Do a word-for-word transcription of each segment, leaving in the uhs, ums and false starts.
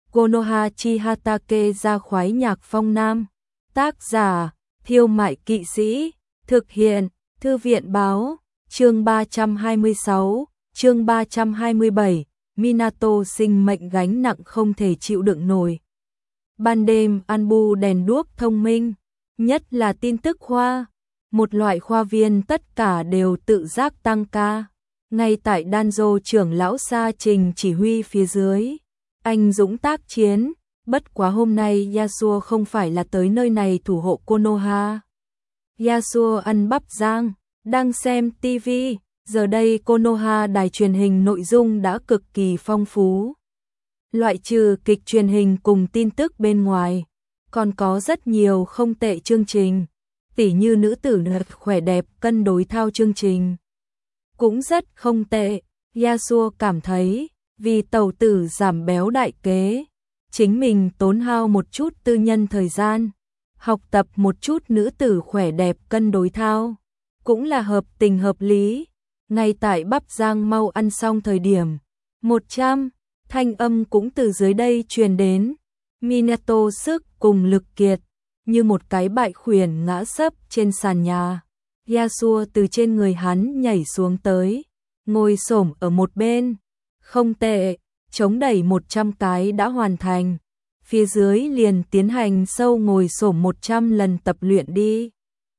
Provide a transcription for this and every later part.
Konoha Chihatake ra khoái nhạc phong nam. Tác giả, Thiêu Mại Kỵ Sĩ. Thực hiện, Thư viện báo. Chương ba trăm hai mươi sáu, chương ba trăm hai mươi bảy, Minato sinh mệnh gánh nặng không thể chịu đựng nổi. Ban đêm Anbu đèn đuốc thông minh, nhất là tin tức khoa. Một loại khoa viên tất cả đều tự giác tăng ca. Ngay tại Danzo trưởng lão Sa Trình chỉ huy phía dưới, anh dũng tác chiến. Bất quá hôm nay Yasuo không phải là tới nơi này thủ hộ Konoha. Yasuo ăn bắp rang, đang xem ti vi. Giờ đây Konoha đài truyền hình nội dung đã cực kỳ phong phú. Loại trừ kịch truyền hình cùng tin tức bên ngoài, còn có rất nhiều không tệ chương trình. Tỉ như nữ tử khỏe đẹp cân đối thao chương trình cũng rất không tệ. Yasuo cảm thấy, vì tẩu tử giảm béo đại kế, chính mình tốn hao một chút tư nhân thời gian, học tập một chút nữ tử khỏe đẹp cân đối thao, cũng là hợp tình hợp lý. Ngay tại bắp rang mau ăn xong thời điểm, một trăm thanh âm cũng từ dưới đây truyền đến. Minato sức cùng lực kiệt, như một cái bại khuyển ngã sấp trên sàn nhà. Yasuo từ trên người hắn nhảy xuống tới, ngồi xổm ở một bên. Không tệ, chống đẩy một trăm cái đã hoàn thành. Phía dưới liền tiến hành sâu ngồi xổm một trăm lần tập luyện đi.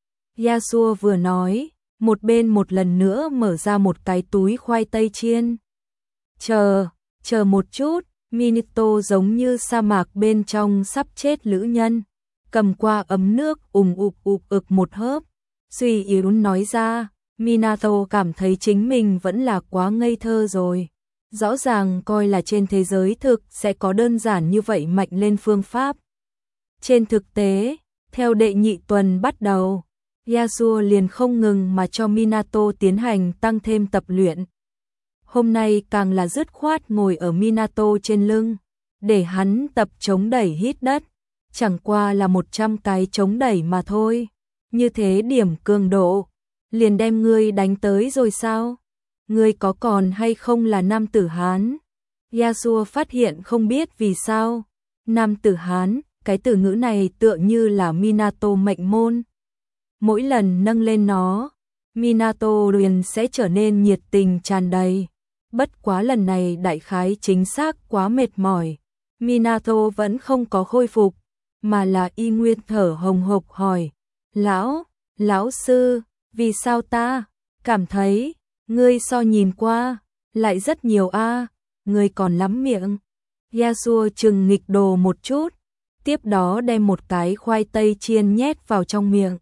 Yasuo vừa nói, một bên một lần nữa mở ra một cái túi khoai tây chiên. Chờ, chờ một chút, Minato giống như sa mạc bên trong sắp chết lữ nhân, cầm qua ấm nước ùng ục ục ực một hớp, suy yếu nói ra. Minato cảm thấy chính mình vẫn là quá ngây thơ rồi. Rõ ràng coi là trên thế giới thực sẽ có đơn giản như vậy mạnh lên phương pháp. Trên thực tế, theo đệ nhị tuần bắt đầu, Yasuo liền không ngừng mà cho Minato tiến hành tăng thêm tập luyện. Hôm nay càng là dứt khoát ngồi ở Minato trên lưng, để hắn tập chống đẩy hít đất. Chẳng qua là một trăm cái chống đẩy mà thôi. Như thế điểm cường độ, liền đem ngươi đánh tới rồi sao? Ngươi có còn hay không là nam tử Hán? Yasuo phát hiện không biết vì sao. Nam tử Hán, cái từ ngữ này tựa như là Minato mệnh môn. Mỗi lần nâng lên nó, Minato liền sẽ trở nên nhiệt tình tràn đầy. Bất quá lần này đại khái chính xác quá mệt mỏi. Minato vẫn không có khôi phục, mà là y nguyên thở hồng hộc hỏi. Lão, lão sư, vì sao ta cảm thấy ngươi so nhìn qua lại rất nhiều a, ngươi còn lắm miệng. Yasuo chừng nghịch đồ một chút, tiếp đó đem một cái khoai tây chiên nhét vào trong miệng.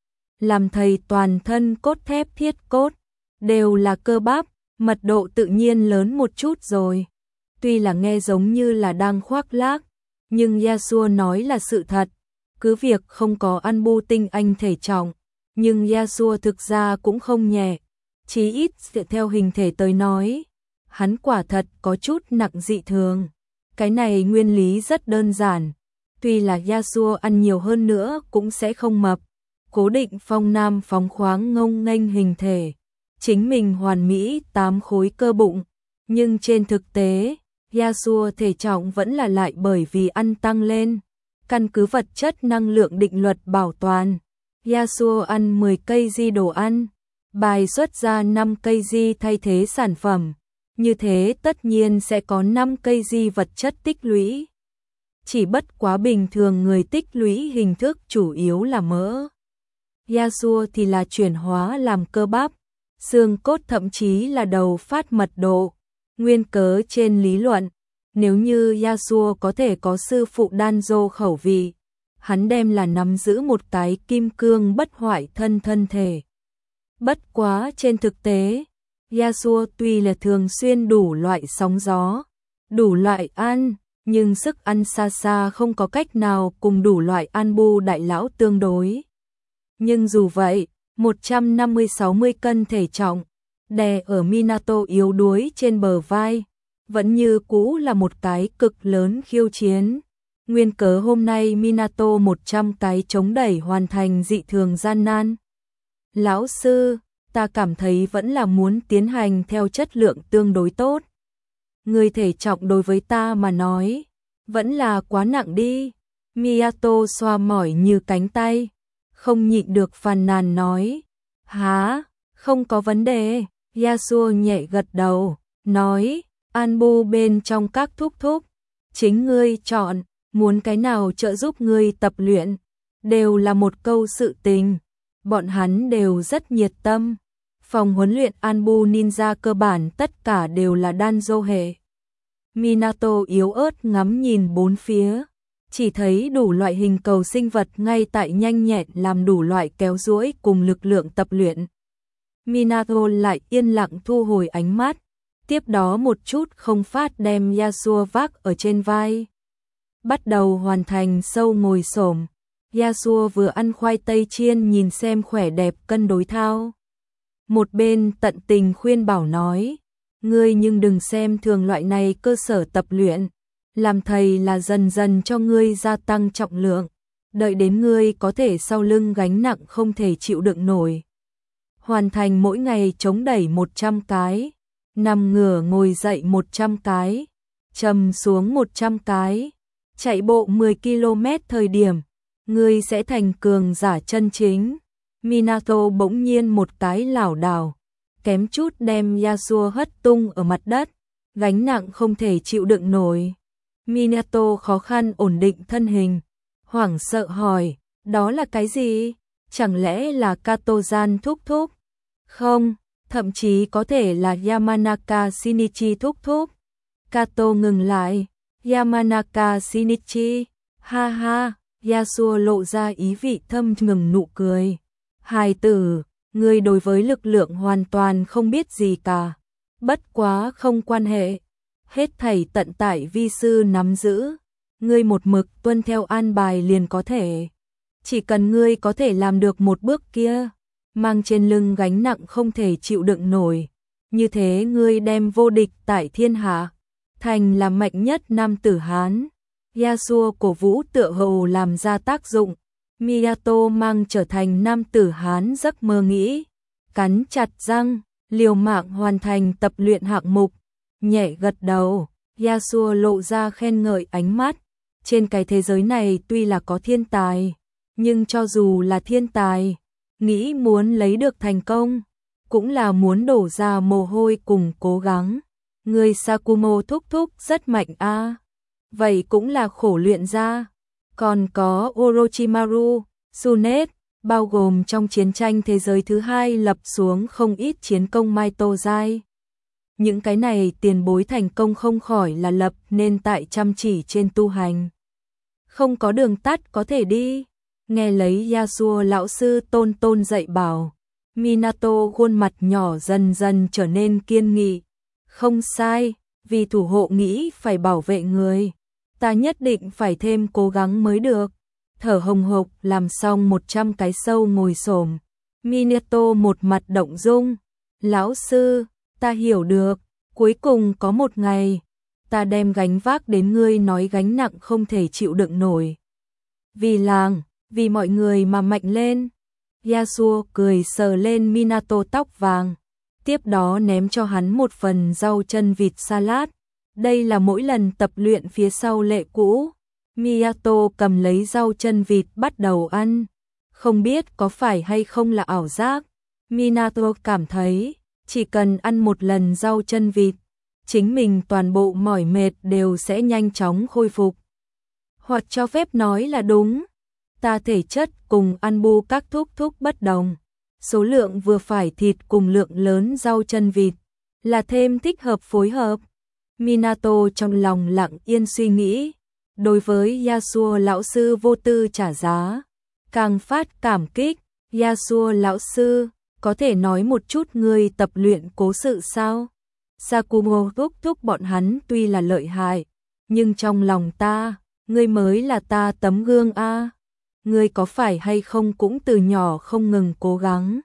Làm thầy toàn thân cốt thép thiết cốt, đều là cơ bắp, mật độ tự nhiên lớn một chút rồi. Tuy là nghe giống như là đang khoác lác, nhưng Yasuo nói là sự thật. Cứ việc không có Anbu tinh anh thể trọng, nhưng Yasuo thực ra cũng không nhẹ. Chí ít theo hình thể tới nói, hắn quả thật có chút nặng dị thường. Cái này nguyên lý rất đơn giản. Tuy là Yasuo ăn nhiều hơn nữa cũng sẽ không mập. Cố định phong nam phóng khoáng ngông nghênh hình thể, chính mình hoàn mỹ tám khối cơ bụng. Nhưng trên thực tế, Yasuo thể trọng vẫn là lại bởi vì ăn tăng lên. Căn cứ vật chất năng lượng định luật bảo toàn, Yasuo ăn mười cây di đồ ăn, bài xuất ra năm cây di thay thế sản phẩm. Như thế tất nhiên sẽ có năm cây di vật chất tích lũy. Chỉ bất quá bình thường người tích lũy hình thức chủ yếu là mỡ. Yasuo thì là chuyển hóa làm cơ bắp, xương cốt thậm chí là đầu phát mật độ. Nguyên cớ trên lý luận, nếu như Yasuo có thể có sư phụ Danzo khẩu vị, hắn đem là nắm giữ một cái kim cương bất hoại thân thân thể. Bất quá trên thực tế, Yasuo tuy là thường xuyên đủ loại sóng gió, đủ loại ăn, nhưng sức ăn xa xa không có cách nào cùng đủ loại Anbu đại lão tương đối. Nhưng dù vậy, một trăm năm mươi sáu mươi cân thể trọng, đè ở Minato yếu đuối trên bờ vai, vẫn như cũ là một cái cực lớn khiêu chiến. Nguyên cớ hôm nay Minato một trăm cái chống đẩy hoàn thành dị thường gian nan. Lão sư, ta cảm thấy vẫn là muốn tiến hành theo chất lượng tương đối tốt. Người thể trọng đối với ta mà nói, Vẫn là quá nặng đi. Miyato xoa mỏi như cánh tay, không nhịn được phàn nàn nói. Hả, không có vấn đề. Yasuo nhẹ gật đầu, nói, Anbu bên trong các thúc thúc, chính ngươi chọn, muốn cái nào trợ giúp ngươi tập luyện, đều là một câu sự tình. Bọn hắn đều rất nhiệt tâm. Phòng huấn luyện Anbu Ninja cơ bản tất cả đều là Danzo hệ. Minato yếu ớt ngắm nhìn bốn phía, chỉ thấy đủ loại hình cầu sinh vật ngay tại nhanh nhẹn làm đủ loại kéo duỗi cùng lực lượng tập luyện. Minato lại yên lặng thu hồi ánh mắt, tiếp đó một chút không phát đem Yasuo vác ở trên vai. Bắt đầu hoàn thành sâu ngồi xổm. Yasuo vừa ăn khoai tây chiên nhìn xem khỏe đẹp cân đối thao. Một bên tận tình khuyên bảo nói, ngươi nhưng đừng xem thường loại này cơ sở tập luyện, làm thầy là dần dần cho ngươi gia tăng trọng lượng, đợi đến ngươi có thể sau lưng gánh nặng không thể chịu đựng nổi. Hoàn thành mỗi ngày chống đẩy một trăm cái, nằm ngửa ngồi dậy một trăm cái, trầm xuống một trăm cái, chạy bộ mười ki lô mét thời điểm, ngươi sẽ thành cường giả chân chính. Minato bỗng nhiên một cái lảo đảo, kém chút đem Yasuo hất tung ở mặt đất, gánh nặng không thể chịu đựng nổi. Minato khó khăn ổn định thân hình, hoảng sợ hỏi, đó là cái gì? Chẳng lẽ là Kato-gian thúc thúc? Không, thậm chí có thể là Yamanaka Shinichi thúc thúc. Kato ngừng lại, Yamanaka Shinichi, ha ha, Yasuo lộ ra ý vị thâm ngừng nụ cười. Hài tử, ngươi đối với lực lượng hoàn toàn không biết gì cả. Bất quá không quan hệ. Hết thảy tận tại vi sư nắm giữ. Ngươi một mực tuân theo an bài liền có thể. Chỉ cần ngươi có thể làm được một bước kia, mang trên lưng gánh nặng không thể chịu đựng nổi. Như thế ngươi đem vô địch tại thiên hạ, thành là mạnh nhất nam tử Hán. Yasuo cổ vũ tựa hồ làm ra tác dụng. Miyato mang trở thành nam tử Hán giấc mơ nghĩ, cắn chặt răng, liều mạng hoàn thành tập luyện hạng mục, nhẹ gật đầu. Yasuo lộ ra khen ngợi ánh mắt. Trên cái thế giới này tuy là có thiên tài, nhưng cho dù là thiên tài, nghĩ muốn lấy được thành công, cũng là muốn đổ ra mồ hôi cùng cố gắng. Người Sakumo thúc thúc rất mạnh a, à. Vậy cũng là khổ luyện ra. Còn có Orochimaru, Tsunet, bao gồm trong chiến tranh thế giới thứ hai lập xuống không ít chiến công Maito Giai. Những cái này tiền bối thành công không khỏi là lập nên tại chăm chỉ trên tu hành. Không có đường tắt có thể đi. Nghe lấy Yasuo lão sư tôn tôn dạy bảo, Minato khuôn mặt nhỏ dần dần trở nên kiên nghị. Không sai, vì thủ hộ nghĩ phải bảo vệ người, ta nhất định phải thêm cố gắng mới được. Thở hồng hộc làm xong một trăm cái sâu ngồi xổm, Minato một mặt động dung. Lão sư, ta hiểu được, cuối cùng có một ngày, ta đem gánh vác đến ngươi nói gánh nặng không thể chịu đựng nổi. Vì làng, vì mọi người mà mạnh lên. Yasuo cười sờ lên Minato tóc vàng, tiếp đó ném cho hắn một phần rau chân vịt salad. Đây là mỗi lần tập luyện phía sau lệ cũ. Miyato cầm lấy rau chân vịt bắt đầu ăn. Không biết có phải hay không là ảo giác. Minato cảm thấy, chỉ cần ăn một lần rau chân vịt, chính mình toàn bộ mỏi mệt đều sẽ nhanh chóng khôi phục. Hoặc cho phép nói là đúng, ta thể chất cùng ăn bu các thúc thúc bất đồng. Số lượng vừa phải thịt cùng lượng lớn rau chân vịt là thêm thích hợp phối hợp. Minato trong lòng lặng yên suy nghĩ, đối với Yasuo lão sư vô tư trả giá, càng phát cảm kích. Yasuo lão sư, có thể nói một chút ngươi tập luyện cố sự sao? Sakumo thúc thúc bọn hắn tuy là lợi hại, nhưng trong lòng ta, ngươi mới là ta tấm gương a. Ngươi có phải hay không cũng từ nhỏ không ngừng cố gắng,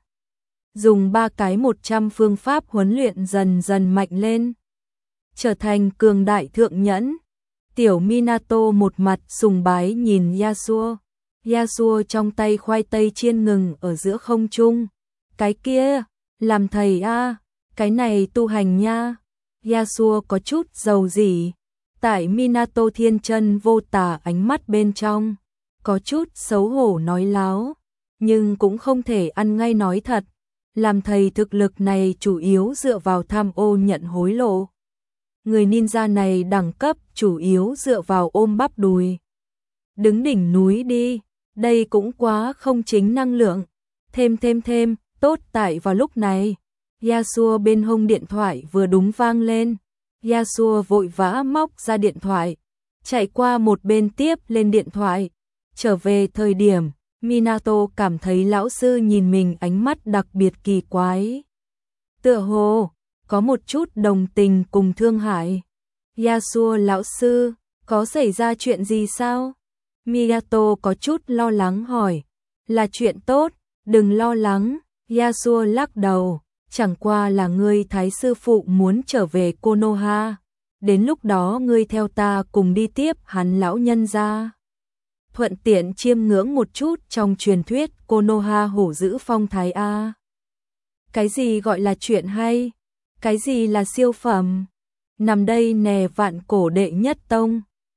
dùng ba cái một trăm phương pháp huấn luyện dần dần mạnh lên, trở thành cường đại thượng nhẫn. Tiểu Minato một mặt sùng bái nhìn Yasuo. Yasuo trong tay khoai tây chiên ngừng ở giữa không trung. Cái kia, làm thầy a, cái này tu hành nha. Yasuo có chút giàu gì. Tại Minato thiên chân vô tà ánh mắt bên trong, có chút xấu hổ nói láo, nhưng cũng không thể ăn ngay nói thật. Làm thầy thực lực này chủ yếu dựa vào tham ô nhận hối lộ. Người ninja này đẳng cấp chủ yếu dựa vào ôm bắp đùi. Đứng đỉnh núi đi, đây cũng quá không chính năng lượng. Thêm thêm thêm, tốt tại vào lúc này. Yasuo bên hông điện thoại vừa đúng vang lên. Yasuo vội vã móc ra điện thoại, chạy qua một bên tiếp lên điện thoại. Trở về thời điểm, Minato cảm thấy lão sư nhìn mình ánh mắt đặc biệt kỳ quái. Tựa hồ, có một chút đồng tình cùng thương hại. Yasuo lão sư, có xảy ra chuyện gì sao? Minato có chút lo lắng hỏi. Là chuyện tốt, đừng lo lắng. Yasuo lắc đầu, chẳng qua là ngươi thái sư phụ muốn trở về Konoha. Đến lúc đó ngươi theo ta cùng đi tiếp hắn lão nhân ra. Thuận tiện chiêm ngưỡng một chút trong truyền thuyết Konoha hổ dữ phong thái A. Cái gì gọi là chuyện hay? Cái gì là siêu phẩm? Nằm đây nè vạn cổ đệ nhất tông,